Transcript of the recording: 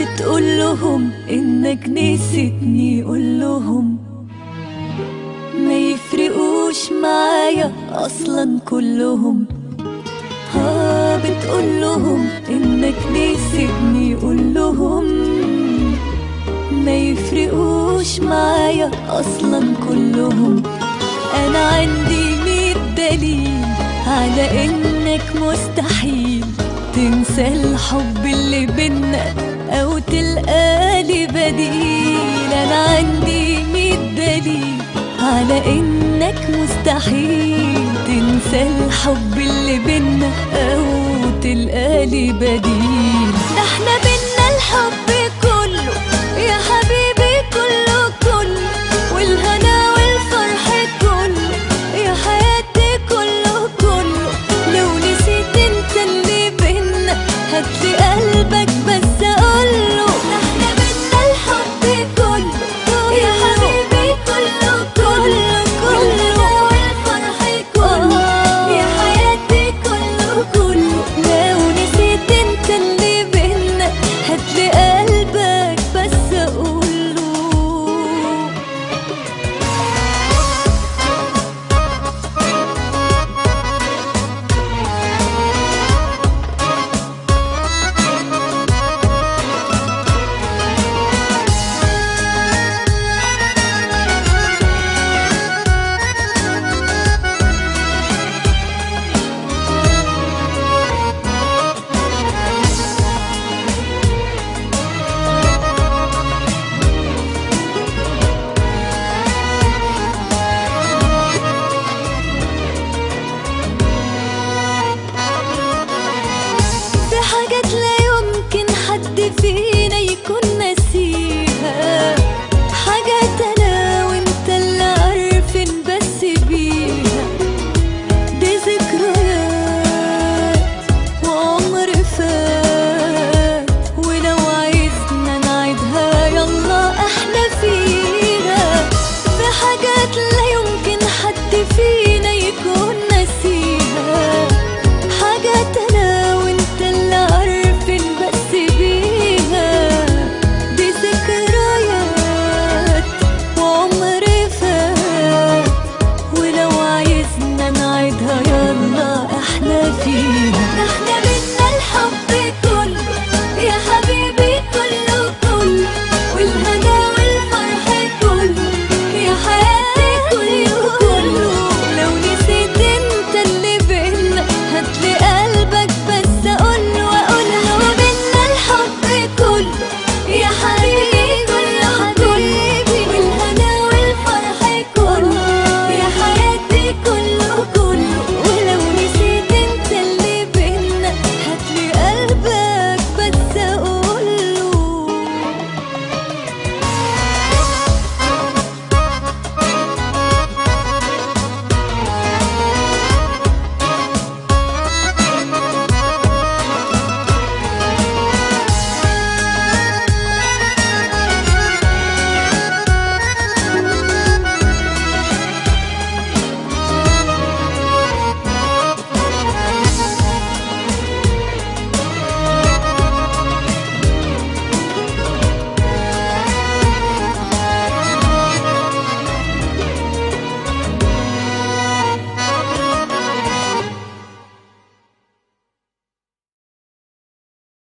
بتقول لهم انك نسيتني، قول لهم ما يفرقوش معايا اصلا كلهم. بتقول لهم انك نسيتني، قول لهم ما يفرقوش معايا اصلا كلهم. انا عندي 100 دليل على انك مستحيل تنسى الحب اللي بينا او تلقالي بديل. انا عندي 100 دليل على انك مستحيل تنسى الحب اللي بينا او تلقالي بديل.